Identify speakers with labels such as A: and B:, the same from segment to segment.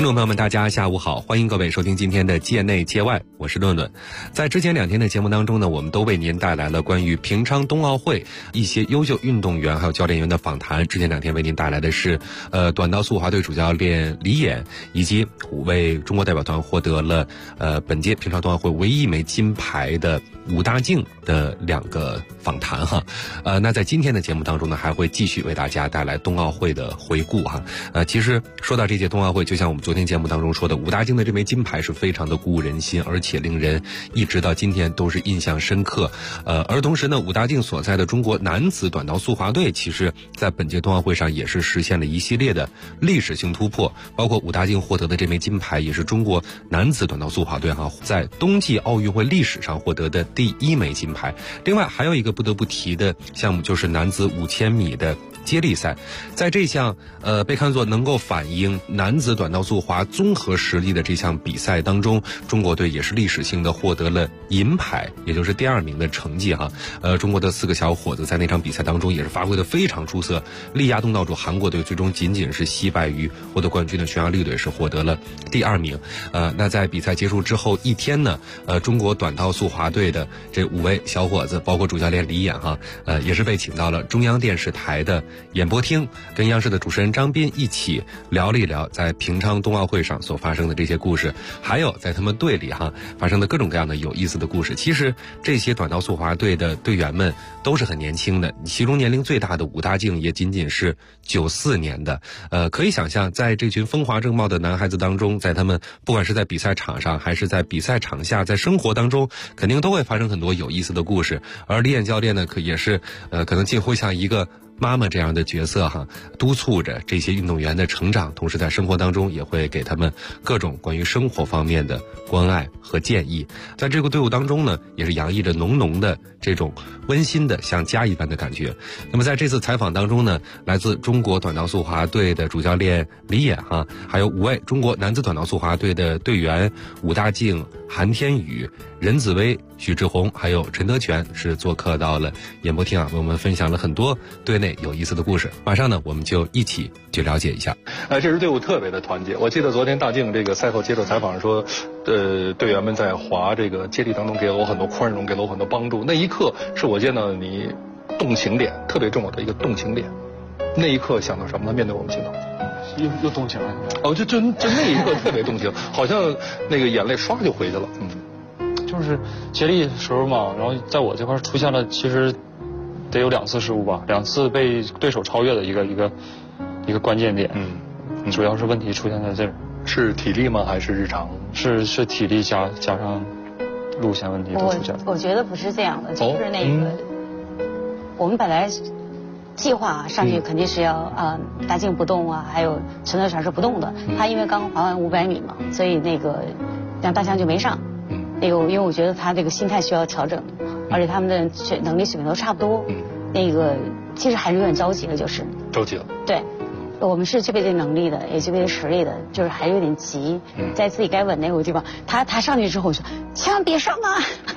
A: 众朋友们，大家下午好，欢迎各位收听今天的界内界外，我是论论。在之前2天的节目当中呢，我们都为您带来了关于平昌冬奥会一些优秀运动员还有教练员的访谈。之前2天为您带来的是短道速滑队主教练李岩，以及5位中国代表团获得了本届平昌冬奥会唯一1枚金牌的武大靖的2个访谈哈。那在今天的节目当中呢，还会继续为大家带来冬奥会的回顾哈。其实说到这届冬奥会，就像我们昨天节目当中说的，武大靖的这枚金牌是非常的鼓舞人心，而且令人一直到今天都是印象深刻。而同时呢，武大靖所在的中国男子短道速滑队，其实在本届冬奥会上也是实现了一系列的历史性突破，包括武大靖获得的这枚金牌，也是中国男子短道速滑队在冬季奥运会历史上获得的第1枚金牌。另外还有一个不得不提的项目，就是男子5000米的接力赛。在这项被看作能够反映男子短道速滑综合实力的这项比赛当中，中国队也是历史性的获得了银牌，也就是第2名的成绩哈。中国的4个小伙子在那场比赛当中也是发挥的非常出色，力压东道主韩国队，最终仅仅是惜败于获得冠军的匈牙利队，是获得了第2名。那在比赛结束之后1天呢，中国短道速滑队的这5位小伙子，包括主教练李岩也是被请到了中央电视台的演播厅，跟央视的主持人张斌一起聊了一聊在平昌冬奥会上所发生的这些故事，还有在他们队里发生的各种各样的有意思的故事。其实这些短道速滑队的队员们都是很年轻的，其中年龄最大的武大靖也仅仅是94年的。可以想象，在这群风华正茂的男孩子当中，在他们不管是在比赛场上还是在比赛场下，在生活当中肯定都会发生很多有意思的故事。而李岩教练呢，也是可能近乎像一个妈妈这样的角色督促着这些运动员的成长，同时在生活当中也会给他们各种关于生活方面的关爱和建议。在这个队伍当中呢，也是洋溢着浓浓的这种温馨的像家一般的感觉。那么在这次采访当中呢，来自中国短道速滑队的主教练李岩还有5位中国男子短道速滑队的队员武大靖、韩天宇、任子威、许志宏还有陈德全，是做客到了演播厅为我们分享了很多队内有意思的故事。马上呢，我们就一起去了解一下。
B: 这支队伍特别的团结。我记得昨天大靖这个赛后接受采访说，队员们在滑这个接力当中给了我很多宽容，给了我很多帮助。那一刻是我见到你动情点特别重要的一个动情点。那一刻想到什么呢？面对我们镜头，
C: 又动情了。
B: 就那一刻特别动情，好像那个眼泪唰就回去了。
C: 就是接力的时候嘛，然后在我这块出现了，其实得有2次失误吧，2次被对手超越的一个关键点。主要是问题出现在这儿。
B: 是体力吗？还是日常？
C: 是体力加上路线问题都出现了。
D: 我觉得不是这样的，就是那个我们本来计划上去肯定是要大靖不动还有陈德全是不动的。他因为刚滑完500米嘛，所以那个让大强就没上。那个因为我觉得他这个心态需要调整，而且他们的能力水平都差不多。那个其实还是有点着急了，就是
B: 着急了。
D: 对，我们是具备这能力的，也具备实力的，就是还有点急。在自己该稳那个地方，他上去之后说千万别上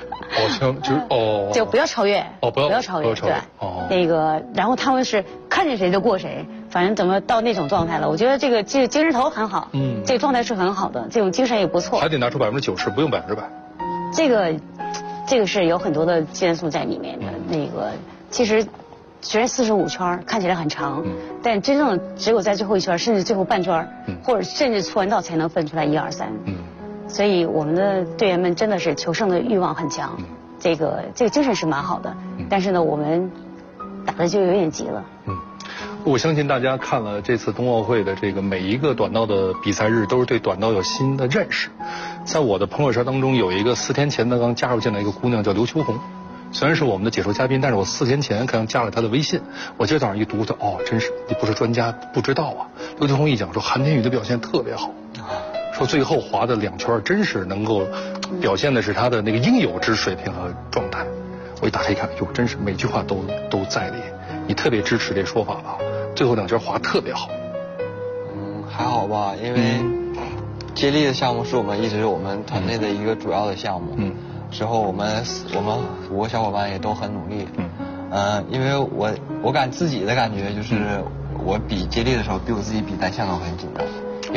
D: 就不要超越。不要超越。对。那个然后他们是看见谁就过谁，反正怎么到那种状态了。我觉得这个精神头很好，这个状态是很好的，这种精神也不错。
B: 还得拿出90%，不用100%。
D: 这个是有很多的技战术在里面的。那个其实虽然45圈看起来很长，但真正只有在最后1圈，甚至最后半圈，或者甚至出完道才能分出来1、2、3。所以我们的队员们真的是求胜的欲望很强，这个精神是蛮好的。但是呢，我们打的就有点急了。
B: 我相信大家看了这次冬奥会的这个每一个短道的比赛日，都是对短道有新的认识。在我的朋友圈当中，有一个4天前刚加入进来一个姑娘叫刘秋红，虽然是我们的解说嘉宾，但是我4天前刚加了她的微信。我今儿早上一读，真是你不是专家不知道啊。刘秋红一讲说韩天宇的表现特别好，说最后滑的2圈真是能够表现的是他的那个应有之水平和状态。我一打开一看，真是每句话都在理。你特别支持这说法吧？最后2圈滑特别好。
E: 还好吧，因为接力的项目是我们团队的一个主要的项目。之后我们5个小伙伴也都很努力。因为我自己的感觉就是，我比接力的时候比我自己比单项都很紧张，因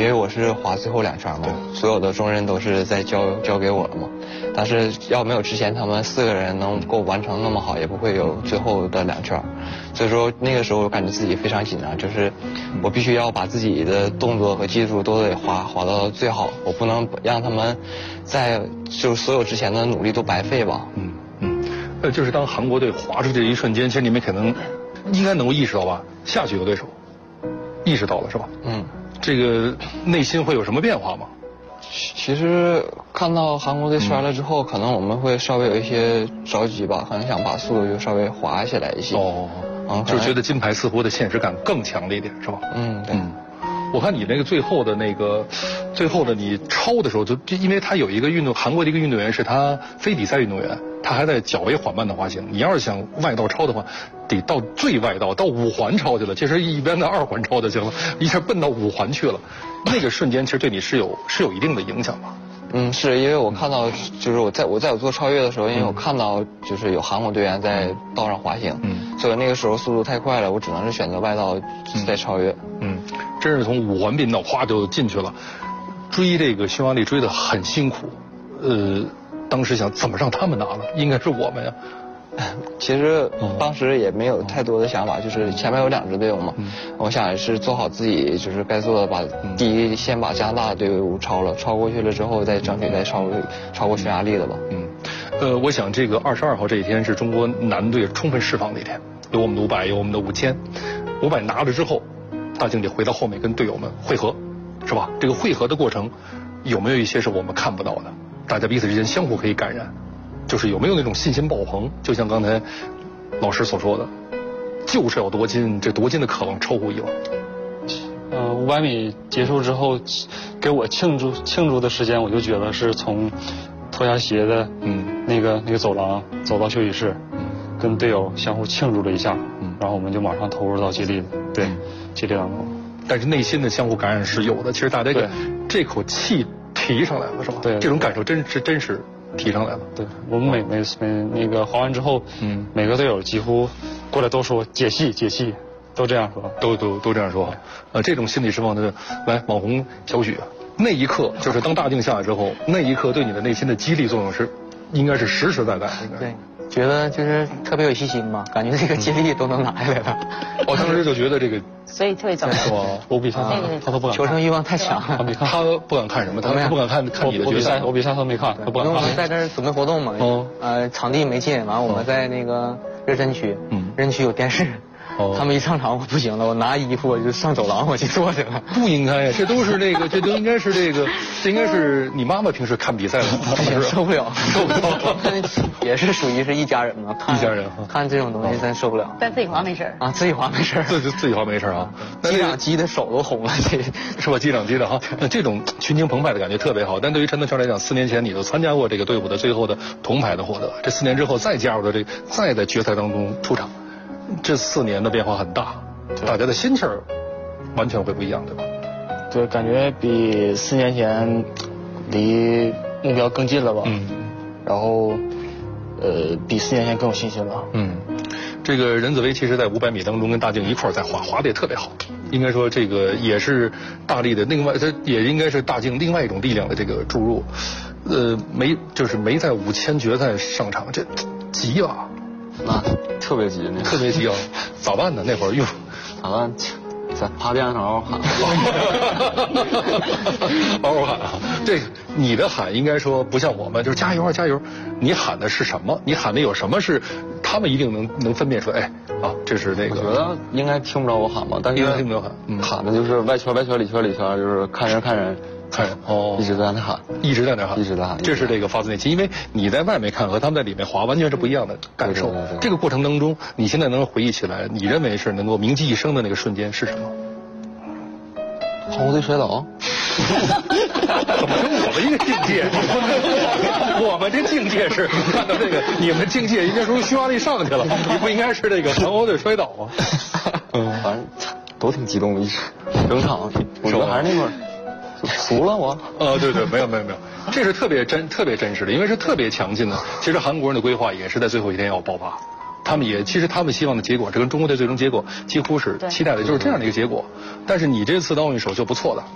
E: 因为我是滑最后2圈嘛，所有的重任都是在交给我了嘛。但是要没有之前他们4个人能够完成那么好，也不会有最后的2圈。所以说那个时候我感觉自己非常紧张，就是我必须要把自己的动作和技术都得滑到最好，我不能让他们在就所有之前的努力都白费吧。
B: 就是当韩国队滑出去的一瞬间，其实你们可能应该能够意识到吧，下去有对手，意识到了是吧？这个内心会有什么变化吗？
E: 其实看到韩国队摔了之后，可能我们会稍微有一些着急吧，可能想把速度就稍微滑下来一些。
B: 就觉得金牌似乎的现实感更强了一点，是吧？
E: 对。
B: 我看你那个最后的你超的时候，就因为他有一个韩国的一个运动员是他非比赛运动员，他还在较为缓慢的滑行。你要是想外道超的话，得到最外道，到5环超去了。其实一边的2环超就行了，一下奔到5环去了。那个瞬间其实对你是有一定的影响吧？
E: 是因为我看到，就是我在做超越的时候，因为我看到就是有韩国队员在道上滑行，所以那个时候速度太快了，我只能是选择外道再超越。
B: 真是从5环并道哗就进去了，追这个匈牙利追得很辛苦。当时想怎么让他们拿了，应该是我们呀。
E: 其实当时也没有太多的想法，就是前面有2支队伍嘛，我想是做好自己就是该做的，把第一先把加拿大的队伍超过去了之后，再争取再超过匈牙利的吧。
B: 我想这个22号这一天是中国男队充分释放的一天，有我们的500，有我们的5000，500拿了之后，大靖得回到后面跟队友们汇合，是吧？这个汇合的过程有没有一些是我们看不到的？大家彼此之间相互可以感染。就是有没有那种信心爆棚？就像刚才老师所说的，就是要夺金，这夺金的渴望超乎以往。
C: 500米结束之后，给我庆祝的时间，我就觉得是从脱下鞋的那个走廊走到休息室，跟队友相互庆祝了一下，然后我们就马上投入到接力当中。
B: 但是内心的相互感染是有的。其实大家这口气提上来了，是吧？对，这种感受真是。提上来了。
C: 对，我们每那个滑完之后，每个队友几乎过来都说解气，都这样说，
B: 都这样说。这种心理释放的，来网红小许，那一刻就是当大靖下来之后，那一刻对你的内心的激励作用应该是实实在在的。
F: 对，觉得就是特别有信心嘛，感觉这个接力都能拿下来了。
B: 我当时就觉得这个，
D: 所以特别早。
C: 我比他都不敢，
F: 求胜欲望太强了。
B: 他不敢看什么？他不敢看你的决赛。
C: 我比赛都没看，他不敢看。
F: 我们在这儿准备活动嘛，场地没进，完我们在那个热身区，热身区有电视。他们一上场我不行了，我拿衣服我就上走廊我去坐去了。
B: 不应该呀，这都应该是这应该是你妈妈平时看比赛的，
F: 受不了。也是属于是一家人嘛，
B: 一家人
F: 看这种东西咱受不了。
D: 但自己滑没事
F: 啊，自己滑没事。
B: 自己滑没事啊。
F: 机长机的手都红了，这
B: 是吧？机长机的哈，那这种群情澎湃的感觉特别好。但对于陈德成来讲，4年前你都参加过这个队伍的最后的铜牌的获得，这4年之后再加入的再在决赛当中出场。这4年的变化很大，大家的心气儿完全会不一样，对吧？
G: 对，感觉比4年前离目标更近了吧。然后比4年前更有信心了。
B: 这个任子威其实在500米当中跟大靖一块儿在滑的也特别好，应该说这个也是大力的这也应该是大靖另外一种力量的这个注入。没在5000决赛上场，这急啊！
E: 那特别急，
B: 特别急啊！咋办呢？那会儿
E: 咋办？在趴垫上嗷喊，
B: 嗷喊啊！这你的喊应该说不像我们，就是加油啊加油！你喊的是什么？你喊的有什么是他们一定能分辨出来？哎啊，这是那个。
E: 我觉得应该听不着我喊吧，但是应该
B: 听不着喊，
E: 喊的就是外圈里圈里圈，就是看人。一直在那喊，
B: 一直在那喊，这是这个发自内心，因为你在外面看和他们在里面滑完全是不一样的感受。这个过程当中，你现在能回忆起来，你认为是能够铭记一生的那个瞬间是什么？
E: 韩国队摔倒。
B: 怎么跟我们一个境界？我们这境界是看到这个，你们境界应该说匈牙利上去了，你不应该是这个韩国队摔倒啊？
E: 反正都挺激动的，一直整场，我觉得还是那会儿。服了我？
B: 对，没有，这是特别真实的，因为是特别强劲的。其实韩国人的规划也是在最后一天要爆发，其实他们希望的结果，这跟中国队最终结果几乎是期待的就是这样的一个结果。但是你这次的奥运首秀不错的，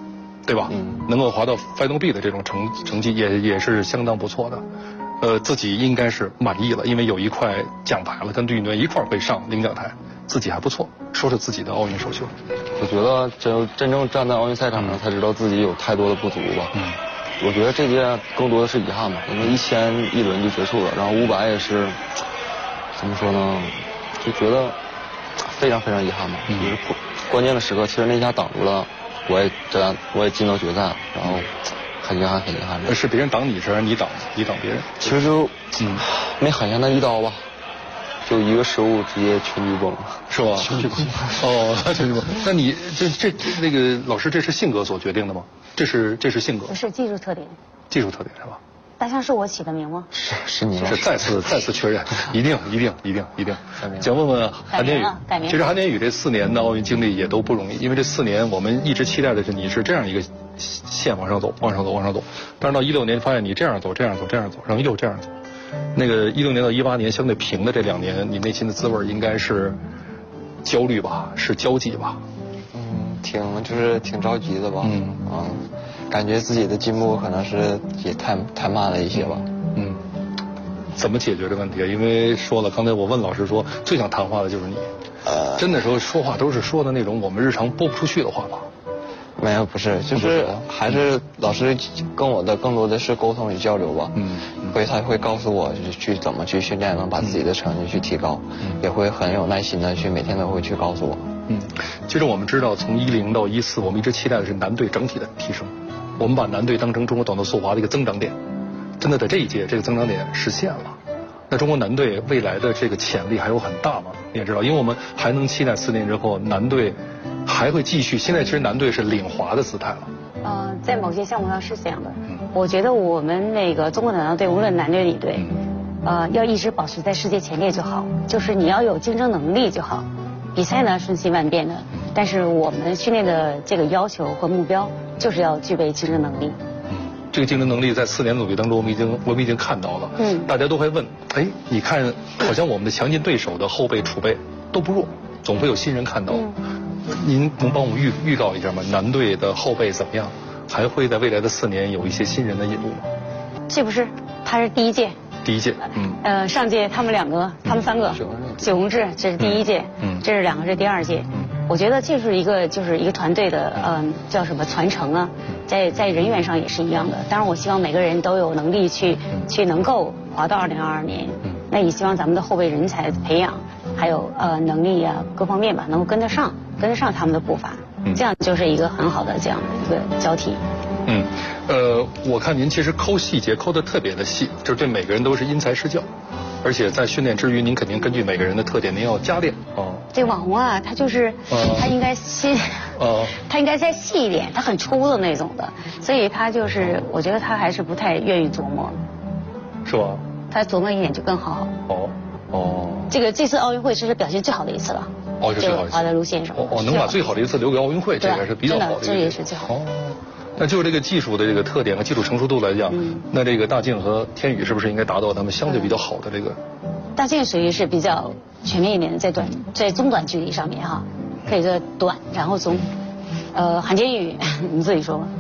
B: 对吧？能够滑到 Final B 的这种成绩也是相当不错的。自己应该是满意了，因为有一块奖牌了，跟队员一块儿会上领奖台，自己还不错。说说自己的奥运首秀。
E: 我觉得真正站在奥运赛场上，才知道自己有太多的不足吧。我觉得这届更多的是遗憾吧，因为1000一轮就结束了，然后500也是，怎么说呢，就觉得非常非常遗憾吧。就是关键的时刻，其实那下挡住了，我也进到决赛，然后。很遗憾，很遗憾。
B: 是别人挡你，是你挡别人？
E: 其实就没狠下那一刀吧，就一个失误直接全剧崩，
B: 是吧？全剧崩。哦，全剧崩。那你那个老师，这是性格所决定的吗？这是性格？
D: 不是技术特点。
B: 技术特点是吧？
D: 大象是我起的名吗？
E: 是你。
B: 是再次确认，一定。想问问韩天宇，其实韩天宇这4年的奥运经历也都不容易，因为这4年我们一直期待的是你是这样一个线往上走，但是到16年发现你这样走，然后又这样走。那个16年到18年相对平的这2年，你内心的滋味应该是焦虑吧，是焦急吧？
E: 挺着急的吧。感觉自己的进步可能是也太慢了一些吧。
B: 怎么解决这问题啊？因为说了，刚才我问老师说，最想谈话的就是你。真的时候说话都是说的那种我们日常播不出去的话吧？
E: 没有，不是，就是还是老师跟我的更多的是沟通与交流吧。他会告诉我去怎么去训练，能把自己的成绩去提高，也会很有耐心的去每天都会去告诉我。
B: 其实我们知道，从10到14，我们一直期待的是男队整体的提升。我们把男队当成中国短道速滑的一个增长点，真的在这一届这个增长点实现了。那中国男队未来的这个潜力还有很大吗？你也知道，因为我们还能期待4年之后男队还会继续。现在其实男队是领滑的姿态了。
D: 在某些项目上是这样的。我觉得我们那个中国短道队，无论男队女队，要一直保持在世界前列就好，就是你要有竞争能力就好。比赛呢瞬息万变的，但是我们训练的这个要求和目标就是要具备竞争能力。
B: 这个竞争能力在4年努力当中，我们已经看到了。大家都会问，你看，好像我们的强劲对手的后备储备都不弱，总会有新人看到。您能帮我们预告一下吗？男队的后备怎么样？还会在未来的4年有一些新人的引入吗？
D: 这不是，他是第一届。上届他们3个，九宏志这是第1届，这是2个是第2届。我觉得这是一个团队的叫什么传承啊，在人员上也是一样的。当然，我希望每个人都有能力去能够滑到2022年。那也希望咱们的后备人才培养还有能力啊各方面吧，能够跟得上他们的步伐，这样就是一个很好的这样的一个交替。
B: 我看您其实抠细节抠得特别的细，就是对每个人都是因材施教，而且在训练之余，您肯定根据每个人的特点，您要加练。
D: 这网红啊，他就是他应该他应该再细一点，他很粗的那种的，所以他就是我觉得他还是不太愿意琢磨，
B: 是吧？
D: 他琢磨一点就更好。这次奥运会是表现最好的一次了。
B: 这是最好的一次。
D: 华德卢先生。
B: 能把最好的一次留给奥运会，这也是比较好的。
D: 这也是最好的。
B: 那就是这个技术的这个特点和技术成熟度来讲，那这个大靖和天宇是不是应该达到他们相对比较好的这个？
D: 大靖属于是比较全面一点的，在中短距离上面哈，可以说短然后中。韩天宇你自己说吧。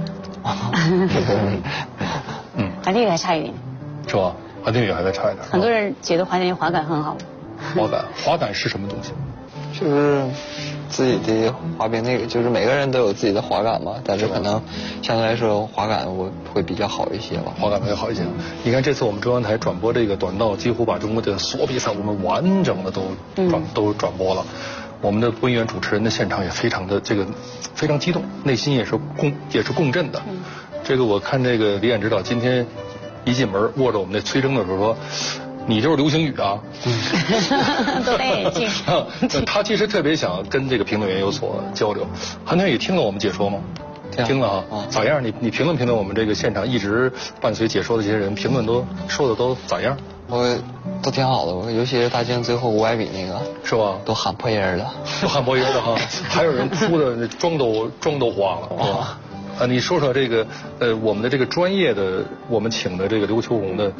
D: 韩天宇还差一点。是吧？
B: 韩天宇还在差一点。
D: 很多人觉得韩天宇滑感很好。
B: 滑感是什么东西？
E: 就是自己的滑冰那个，就是每个人都有自己的滑感嘛，但是可能相对来说滑感我会比较好一些吧。
B: 滑感会好一些。你看这次我们中央台转播这个短道，几乎把中国的所有比赛我们完整的都转播了。我们的播音员主持人的现场也非常的非常激动，内心也是共振的。这个我看这个李演指导今天一进门握着我们的崔铮的时候说，你就是流星雨啊！
D: 对，
B: 他其实特别想跟这个评论员有所交流。韩天宇听了我们解说吗？听了啊，咋样？你评论我们这个现场一直伴随解说的这些人，评论都说的都咋样？
E: 我都挺好的，尤其是大靖最后500米那个，
B: 是吧？
E: 都喊破音了，
B: 都喊破音了哈！还有人哭的妆都花了，是吧？你说说这个我们的这个专业的，我们请的这个刘秋红的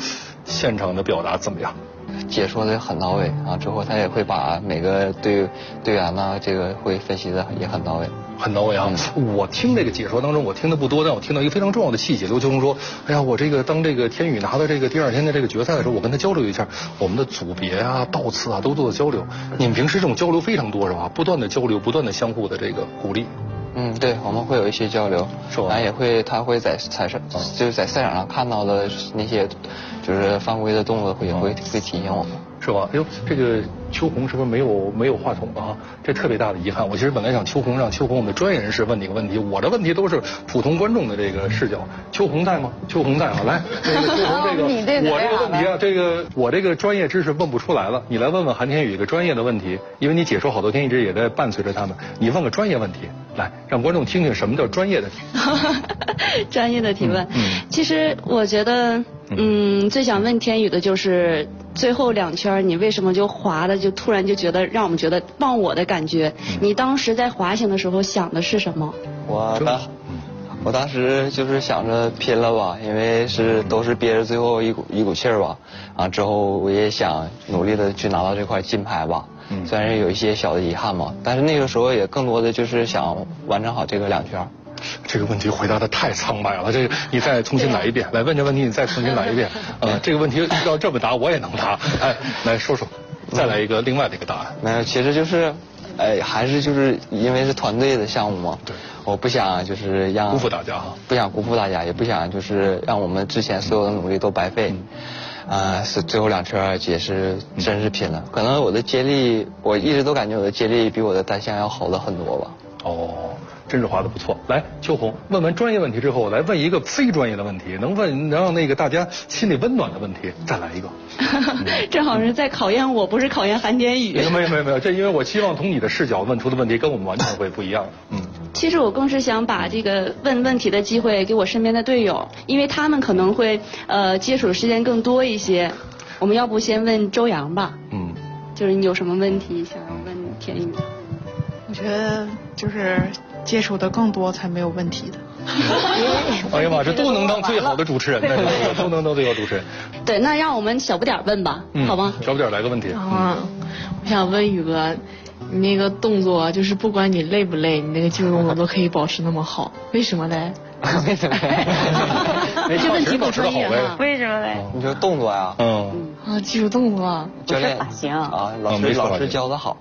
B: 现场的表达怎么样？
E: 解说的很到位啊，之后他也会把每个队员呢，这个会分析的也很到位。
B: 很到位啊！我听这个解说当中，我听的不多，但我听到一个非常重要的细节。刘秋红说：“哎呀，我这个当这个天宇拿到这个第2天的这个决赛的时候，我跟他交流一下，我们的组别啊、道次啊都做交流。你们平时这种交流非常多是吧？不断的交流，不断的相互的这个鼓励。”
E: 对，我们会有一些交流，他会在就是在赛场上看到的那些就是犯规的动作也会提醒我们。
B: 是吧？哎呦，这个秋红是不是没有话筒啊？这特别大的遗憾。我其实本来想让秋红我们的专业人士问你个问题，我的问题都是普通观众的这个视角。秋红在吗？秋红在啊，来，这个秋红我这个问题啊，我这个专业知识问不出来了，你来问问韩天宇一个专业的问题，因为你解说好多天一直也在伴随着他们，你问个专业问题，来让观众听听什么叫专业的提问。
H: 专业的提问，其实我觉得，最想问天宇的就是最后2圈你为什么就滑的就突然就觉得让我们觉得忘我的感觉？你当时在滑行的时候想的是什么？
E: 我当时就是想着拼了吧，因为都是憋着最后一股气儿吧，之后我也想努力的去拿到这块金牌吧。虽然有一些小的遗憾嘛，但是那个时候也更多的就是想完成好这个2圈。
B: 这个问题回答的太苍白了，这个你再重新来一遍。来问这问题，你再重新来一遍。这个问题要这么答，我也能答。来说说，再来一个另外的一个答案。
E: 没有，其实就是，还是就是因为是团队的项目嘛。对。我不想就是
B: 辜负大家哈。
E: 不想辜负大家，也不想就是让我们之前所有的努力都白费。最后2圈也是真是拼了。可能我的接力，我一直都感觉我的接力比我的单项要好的很多吧。
B: 真是滑得不错。来，秋红，问完专业问题之后，来问一个非专业的问题，能让那个大家心里温暖的问题，再来一个。
H: 正好是在考验我，不是考验韩天宇。
B: 没有，这因为我希望从你的视角问出的问题跟我们完全会不一样。
H: 其实我更是想把这个问问题的机会给我身边的队友，因为他们可能会接触的时间更多一些。我们要不先问周洋吧？就是你有什么问题想要问天宇？
I: 我觉得就是接触的更多才没有问题的。
B: 哎呀妈，这都能当最好的主持人呢，都能当最好主持人。
H: 对，那让我们小不点问吧，好吗？
B: 小不点来个问题。
I: 我想问宇哥，你那个动作就是不管你累不累，你那个技术动作都可以保持那么好，为什么嘞？
E: 为什么？
H: 这问题不专业哈。
D: 为什么嘞？
E: 你说动作呀？
I: 技术动作。
E: 教练
D: 发型
E: 老师教的好。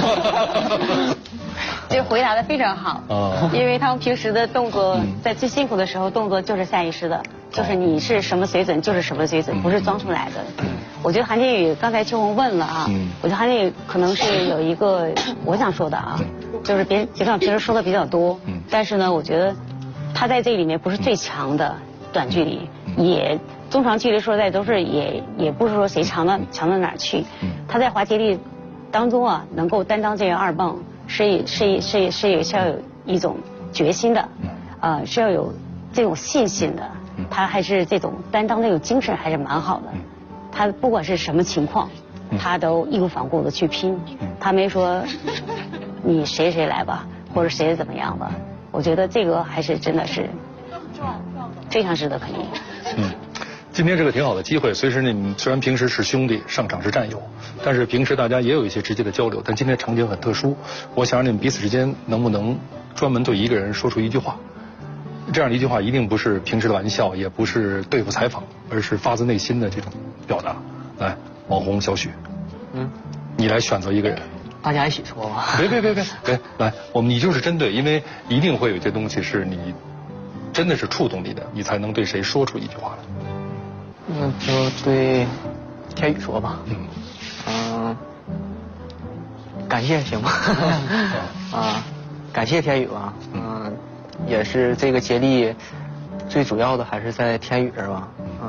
D: 这回答的非常好，因为他们平时的动作，在最辛苦的时候，动作就是下意识的，就是你是什么水准就是什么水准，不是装出来的。我觉得韩天宇刚才秋红问了啊，我觉得韩天宇可能是有一个我想说的啊，就是别看平时说的比较多，但是呢，我觉得他在这里面不是最强的短距离，也中长距离说实在都是也不是说谁强到哪儿去，他在滑接力当中啊，能够担当这个2棒。是要有一种决心的，是要有这种信心的，他还是这种担当这种精神还是蛮好的。他不管是什么情况，他都义无反顾的去拼，他没说你谁来吧，或者谁怎么样吧。我觉得这个还是真的是非常值得肯定。
B: 今天是个挺好的机会，虽然平时是兄弟，上场是战友，但是平时大家也有一些直接的交流。但今天场景很特殊，我想让你们彼此之间能不能专门对一个人说出一句话，这样的一句话一定不是平时的玩笑，也不是对付采访，而是发自内心的这种表达。来，网红小许，你来选择一个人，
F: 大家一起说吧。
B: 别，来，你就是针对，因为一定会有些东西是你真的是触动你的，你才能对谁说出一句话来。
F: 那就对天宇说吧。感谢行吗？感谢天宇吧。也是这个接力最主要的还是在天宇这儿吧。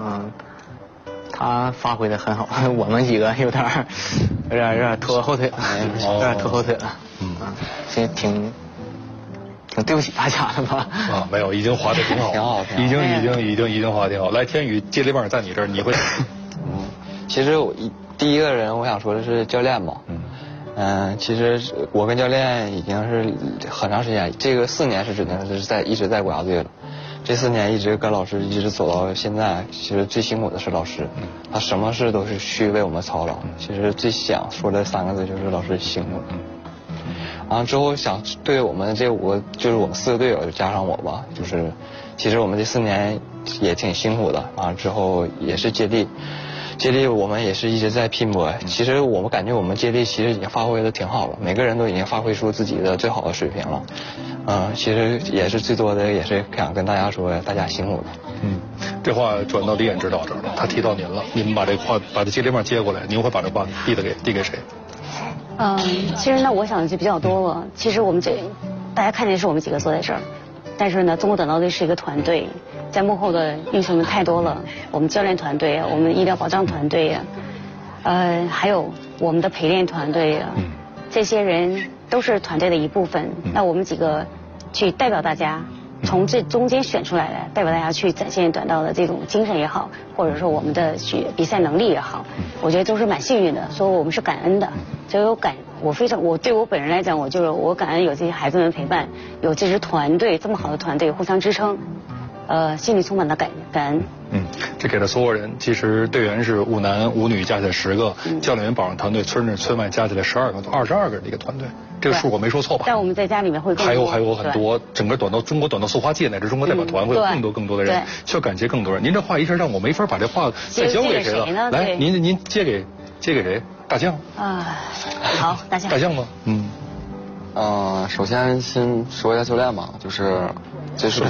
F: 他发挥的很好，我们几个有点拖后腿了，有点拖后腿了。这挺对不起大家的吧？
B: 没有，已经滑得挺好，已经滑得挺好。来，天宇接力棒在你这儿，你会？
E: 其实第一个人我想说的是教练嘛。其实我跟教练已经是很长时间，这个4年是指定是一直在国家队了。 这4年一直跟老师一直走到现在，其实最辛苦的是老师，他什么事都是去为我们操劳。其实最想说的3个字就是老师辛苦。然后之后想对我们这5个，就是我们4个队友就加上我吧，就是其实我们这4年也挺辛苦的啊。之后也是接力我们也是一直在拼搏。其实我们感觉我们接力其实已经发挥的挺好了，每个人都已经发挥出自己的最好的水平了。其实也是最多的也是想跟大家说，大家辛苦了。
B: 这话转到李岩指导这儿了，他提到您了，你们把这话把这接力棒接过来，您会把这话递给谁？
D: 其实呢，我想的就比较多了。其实我们大家看见是我们几个坐在这儿，但是呢，中国短道队是一个团队，在幕后的英雄们太多了。我们教练团队啊，我们医疗保障团队呀，还有我们的陪练团队呀，这些人都是团队的一部分。那我们几个去代表大家，从这中间选出来的，代表大家去展现短道的这种精神也好，或者说我们的比赛能力也好，我觉得都是蛮幸运的，所以我们是感恩的。所以我对我本人来讲，我感恩有这些孩子们陪伴，有这支团队这么好的团队互相支撑，心里充满了感恩。
B: 这给了所有人。其实队员是5男5女加起来10个，教练员保障团队村内村外加起来12个，22个人的一个团队。这个数我没说错吧？
D: 但我们在家里面会更多，
B: 还有很多，整个中国短道速滑界乃至中国代表团会有更多的人，需要感谢更多人。您这话一下让我没法把这话再交给谁了。来，您接给谁？大将
D: 好，大将。
B: 大将吗？
E: 首先先说一下教练吧，就是这是不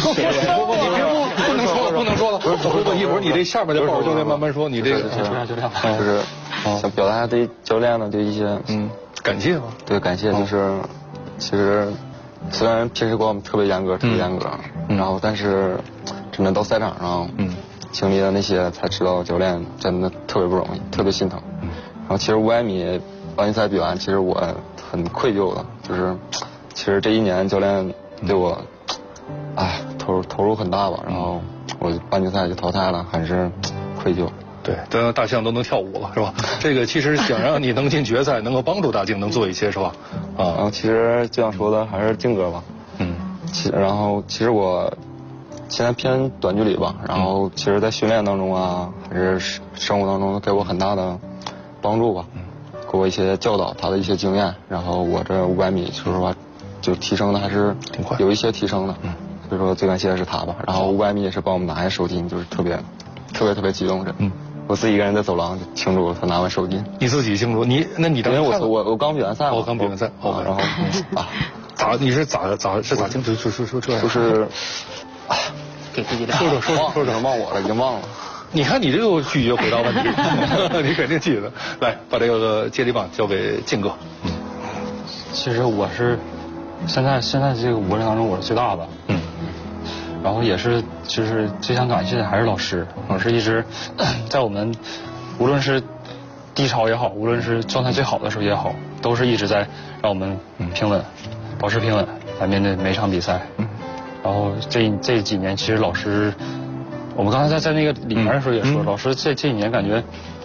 B: 能说了。不，一会儿你这下面的报教练慢慢说，你这个
E: 就是想表达对教练的对一些
B: 感谢吧。
E: 对，感谢就是其实虽然平时管我们特别严格，然后但是真的到赛场上经历了那些，才知道教练真的特别不容易，特别心疼。然后其实500米半决赛比完，其实我很愧疚的，就是其实这1年教练对我投入很大吧，然后我半决赛就淘汰了，还是愧疚。
B: 对，当大象都能跳舞了，是吧？这个其实想让你能进决赛，能够帮助大靖能做一些，是吧？
E: 然后其实就想说的还是靖哥吧。然后其实我现在偏短距离吧，然后其实在训练当中啊，还是生活当中给我很大的帮助吧，给我一些教导，他的一些经验，然后我这500米说实话就提升的还是有一些提升的，所以说最感谢的是他吧。然后500米也是帮我们拿下首金，就是特别激动着。我自己一个人在走廊庆祝他拿完首金。你自己庆祝？你当时我刚比完赛，
B: 我刚比完赛，
E: 然后
B: 你是咋庆祝？说这
E: 就是
F: 给自己
E: 说什么忘我了，已经忘了。
B: 你看你这个拒绝回答问题，你肯定记得。来，把这个接力棒交给靖哥。
C: 其实我是现在这个5个人当中我是最大的。然后也是就是最想感谢的还是老师一直在我们无论是低潮也好，无论是状态最好的时候也好，都是一直在让我们平稳，保持平稳来面对每场比赛。然后这几年其实老师，我们刚才在那个里面的时候也说，老师这几年感觉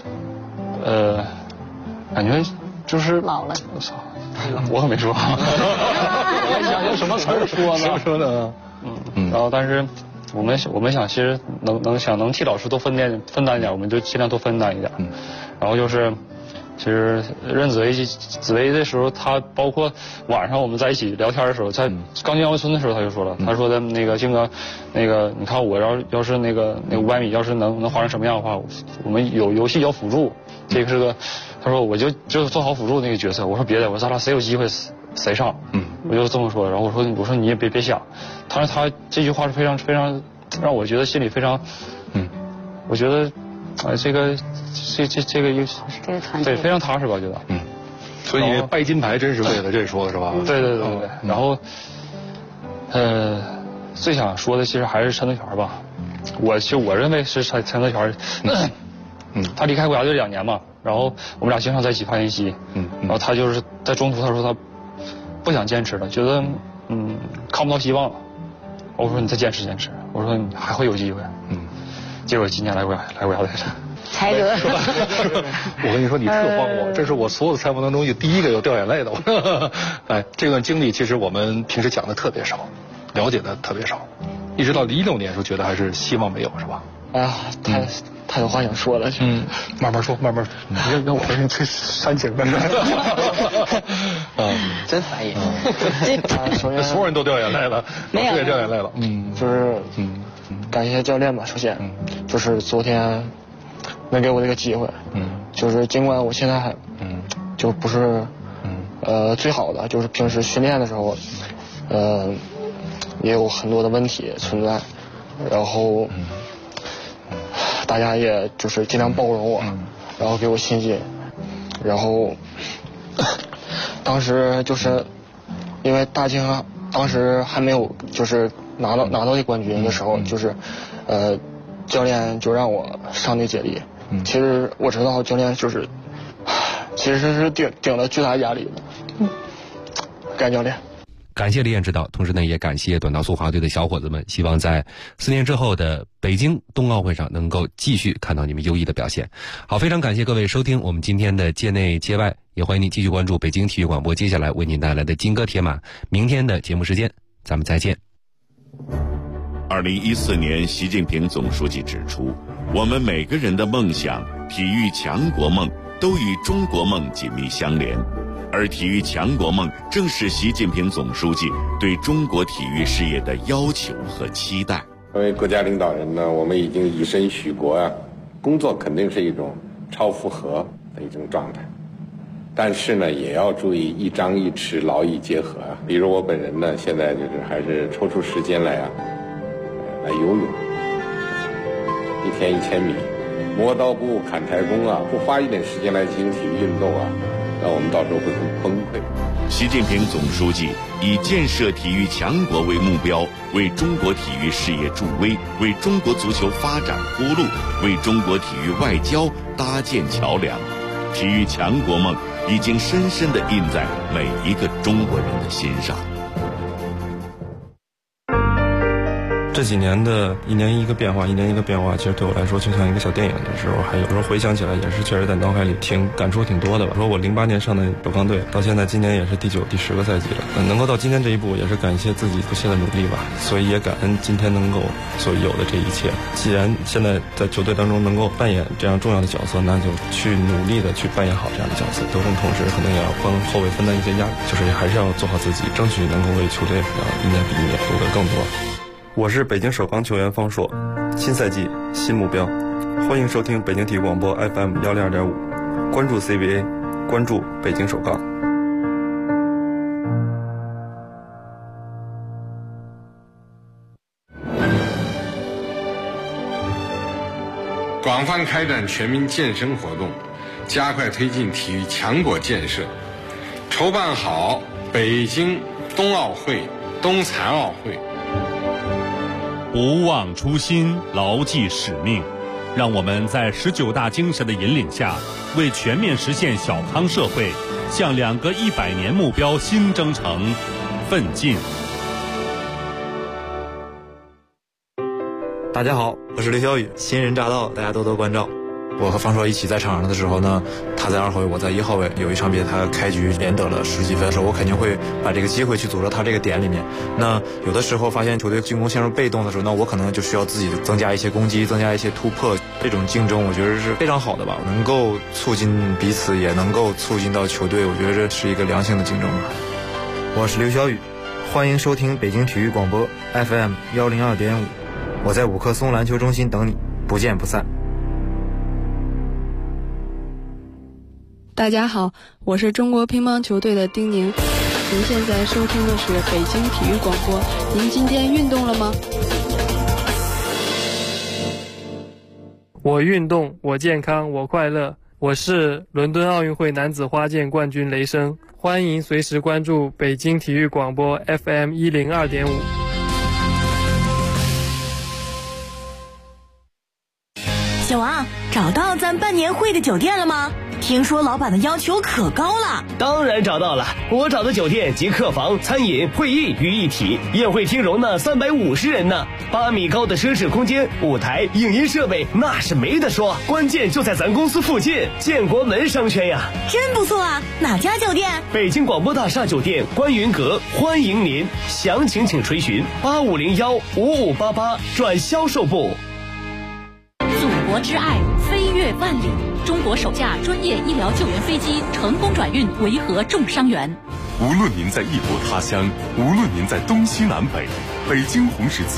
C: 就是
D: 老了。
C: 我可没说。我在想用什么词儿说呢？
B: 怎么说呢？
C: 然后但是我们想，其实能替老师多分担一点，我们就尽量多分担一点。然后就是，其实认紫薇的时候，他包括晚上我们在一起聊天的时候，在刚进奥运村的时候，他就说了，他说的那个靖哥，那个你看我要是那个500米要是能滑成什么样的话，我们有游戏要辅助，这个是个，他说我就做好辅助那个角色。我说别的，我说咱俩谁有机会谁上。我就这么说，然后我说你也别想，他这句话是非常让我觉得心里非常，我觉得，这个对非常踏实吧，我觉得。
B: 所以掰金牌真是为了这说的是吧？
C: 对。然后，最想说的其实还是陈德全吧，我认为是陈德全，他离开国家队2年嘛，然后我们俩经常在一起攀岩溪，然后他就是在中途他说他不想坚持了，觉得看不到希望了。我说你再坚持，我说你还会有机会。结果今年来国家队了。
D: 才哥，
B: 我跟你说，你特帮我，这是我所有的采访当中第一个有掉眼泪的。哎，这段经历其实我们平时讲的特别少，了解的特别少。 一直到16年的时候，觉得还是希望没有，是吧？
G: 哎呀，太多话想说了。
B: 慢慢说，慢慢说。让我给你吹煽情的。
F: 真烦人。
G: 首先，
B: 所有人都掉眼泪了，
D: 没有
B: 也掉眼泪了。
G: 就是感谢教练吧。首先，就是昨天能给我这个机会。就是尽管我现在还就不是最好的，就是平时训练的时候也有很多的问题存在，然后大家也就是尽量包容我，然后给我信心，然后当时就是因为大庆当时还没有就是拿到这冠军的时候，就是教练就让我上去接力。其实我知道教练就是其实是顶了巨大压力的。感谢教练，
A: 感谢李岩指导，同时呢也感谢短道速滑队的小伙子们，希望在4年之后的北京冬奥会上能够继续看到你们优异的表现。好，非常感谢各位收听我们今天的界内界外，也欢迎你继续关注北京体育广播接下来为您带来的金戈铁马。明天的节目时间咱们再见。
J: 2014年，习近平总书记指出，我们每个人的梦想、体育强国梦都与中国梦紧密相连，而体育强国梦正是习近平总书记对中国体育事业的要求和期待。
K: 作为国家领导人呢，我们已经以身许国啊，工作肯定是一种超负荷的一种状态，但是呢，也要注意一张一弛，劳逸结合啊。比如我本人呢，现在就是还是抽出时间来游泳，1天1000米，磨刀不误砍柴工啊，不花一点时间来进行体育运动啊，那我们到时候会很崩溃。
J: 习近平总书记以建设体育强国为目标，为中国体育事业助威，为中国足球发展铺路，为中国体育外交搭建桥梁。体育强国梦已经深深地印在每一个中国人的心上。
L: 这几年的一年一个变化，其实对我来说就像一个小电影的时候，还有时候回想起来也是确实在脑海里感触挺多的吧。说我08年上的首钢队，到现在今年也是第9、第10个赛季了，能够到今天这一步，也是感谢自己不懈的努力吧。所以也感恩今天能够所有的这一切。既然现在在球队当中能够扮演这样重要的角色，那就去努力的去扮演好这样的角色。得分同时可能也要帮后卫分担一些压力，就是还是要做好自己，争取能够为球队一年比一年夺得更多。我是北京首钢球员方硕，新赛季新目标，欢迎收听北京体育广播 FM 102.5，关注 CBA， 关注北京首钢。
M: 广泛开展全民健身活动，加快推进体育强国建设，筹办好北京冬奥会、冬残奥会。
N: 不忘初心，牢记使命，让我们在19大精神的引领下，为全面实现小康社会，向2个100年目标新征程奋进。
O: 大家好，我是刘小雨，新人乍到，大家多多关照。我和方硕一起在场上的时候呢，他在2号位，我在1号位。有一场比赛，他开局连得了10几分的时候，我肯定会把这个机会去组织他这个点里面。那有的时候发现球队进攻陷入被动的时候，那我可能就需要自己增加一些攻击，增加一些突破。这种竞争，我觉得是非常好的吧，能够促进彼此，也能够促进到球队。我觉得这是一个良性的竞争吧。
P: 我是刘小雨，欢迎收听北京体育广播 FM 102.5，我在5棵松篮球中心等你，不见不散。
Q: 大家好，我是中国乒乓球队的丁宁，您现在收听的是北京体育广播。您今天运动了吗？
R: 我运动，我健康，我快乐。我是伦敦奥运会男子花剑冠军雷声，欢迎随时关注北京体育广播 FM 102.5。
S: 小王， 找到咱办年会的酒店了吗？听说老板的要求可高了。
T: 当然找到了，我找的酒店集客房、餐饮、会议于一体，宴会厅容纳350人呢，8米高的奢侈空间，舞台、影音设备那是没得说，关键就在咱公司附近，建国门商圈呀。
S: 真不错啊，哪家酒店？
T: 北京广播大厦酒店观云阁，欢迎您，详情请垂询8501-5588转销售部。
U: 祖国之爱，飞越万里。中国首架专业医疗救援飞机成功转运维和重伤员。
V: 无论您在异国他乡，无论您在东西南北，北京红十字